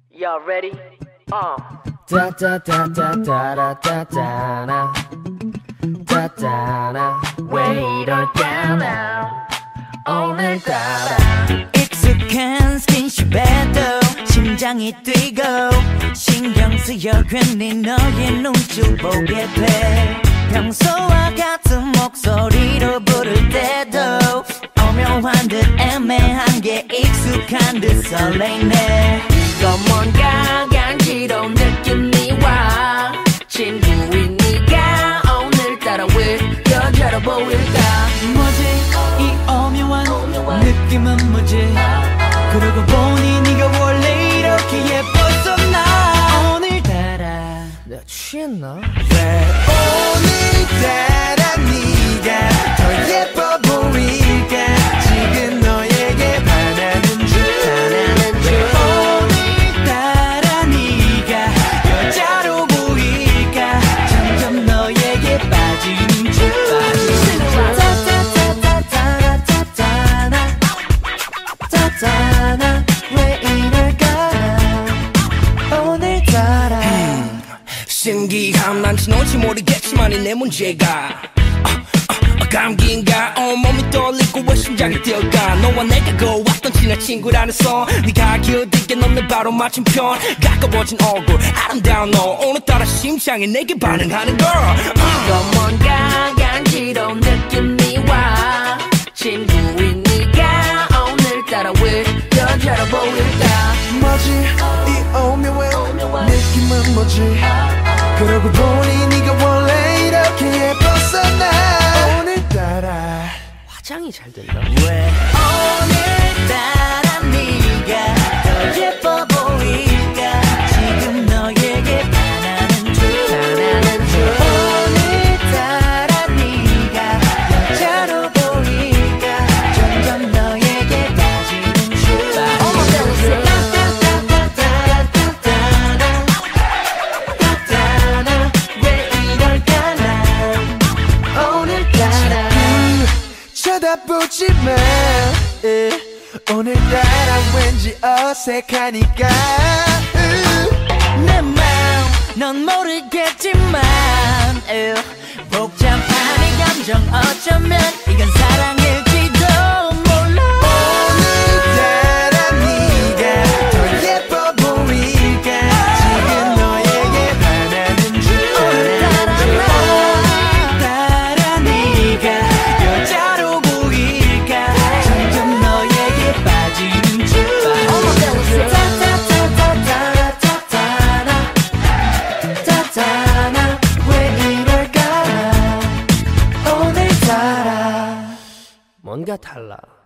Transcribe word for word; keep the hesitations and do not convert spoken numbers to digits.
Y'all ready? Uh. Da da da da da da da da na da da na 왜 이럴까나 오늘따라 익숙한 스킨십에도 심장이 뛰고 신경 쓰여 괜히 너의 눈빛을 보게 돼 평소와 같은 목소리로 부를 때도 오묘한 듯 애매한 게 익숙한 듯 설레네 이건 뭔가 간지러운 느낌이 와 친구인 네가 오늘따라 왜 여자로 보일까 뭐지 이 오묘한 느낌은 뭐지 그러고 보니 네가 원래 이렇게 예뻤었나 오늘따라 내가 취했나? 왜 오늘따라 네가 더 예뻐 보일까 지금 너에게 반하는 줄 하나는 줄 오늘따라 네가 여자로 보일까 점점 너에게 빠지는 줄 따따따따따따따나 따따나 왜 이럴까 오늘따라 신기함 난지 너지 모르겠지만 이 내 문제가 어, 어, 어, 감기인가 온몸이 떨리고 왜 심장이 뛰어가 너와 내가 고왔던 친한 친구라면서 네가 기어들게 넌 바로 맞춤편 가까워진 얼굴 아름다운 너 오늘따라 심장이 내게 반응하는 girl 이건 뭔가 간지러운 느낌이 와 친구인 네가 오늘따라 왜 여자로 보일까 뭐지 이 오묘한 느낌은 뭐지 그러고 보니 네가 원래 이렇게 예뻤었나 오늘따라 화장이 잘 된다. 왜 오늘따라 네가 더 예뻐 보일까 지금 너에게 반하는 줄 하나는 줄 오늘따라 네가 여자로 보일까 점점 너에게 빠지는 줄 따따따따따따따나 따따나 왜 이럴까나 오늘따라 쳐다보지마 오늘따라 왠지 어색하니까 내 맘 넌 모르겠지만 으, 복잡한 이 감정 어쩌면 이건 사랑일지도 몰라 오늘따라 네가 더 예뻐 보일까 지금 너에게 반하는 줄 오늘따라 오늘따라 네가 여자로 보일까 점점 너에게 빠지는 줄 따따따따따따따나 따따나 왜 이럴까 오늘따라 뭔가 달라.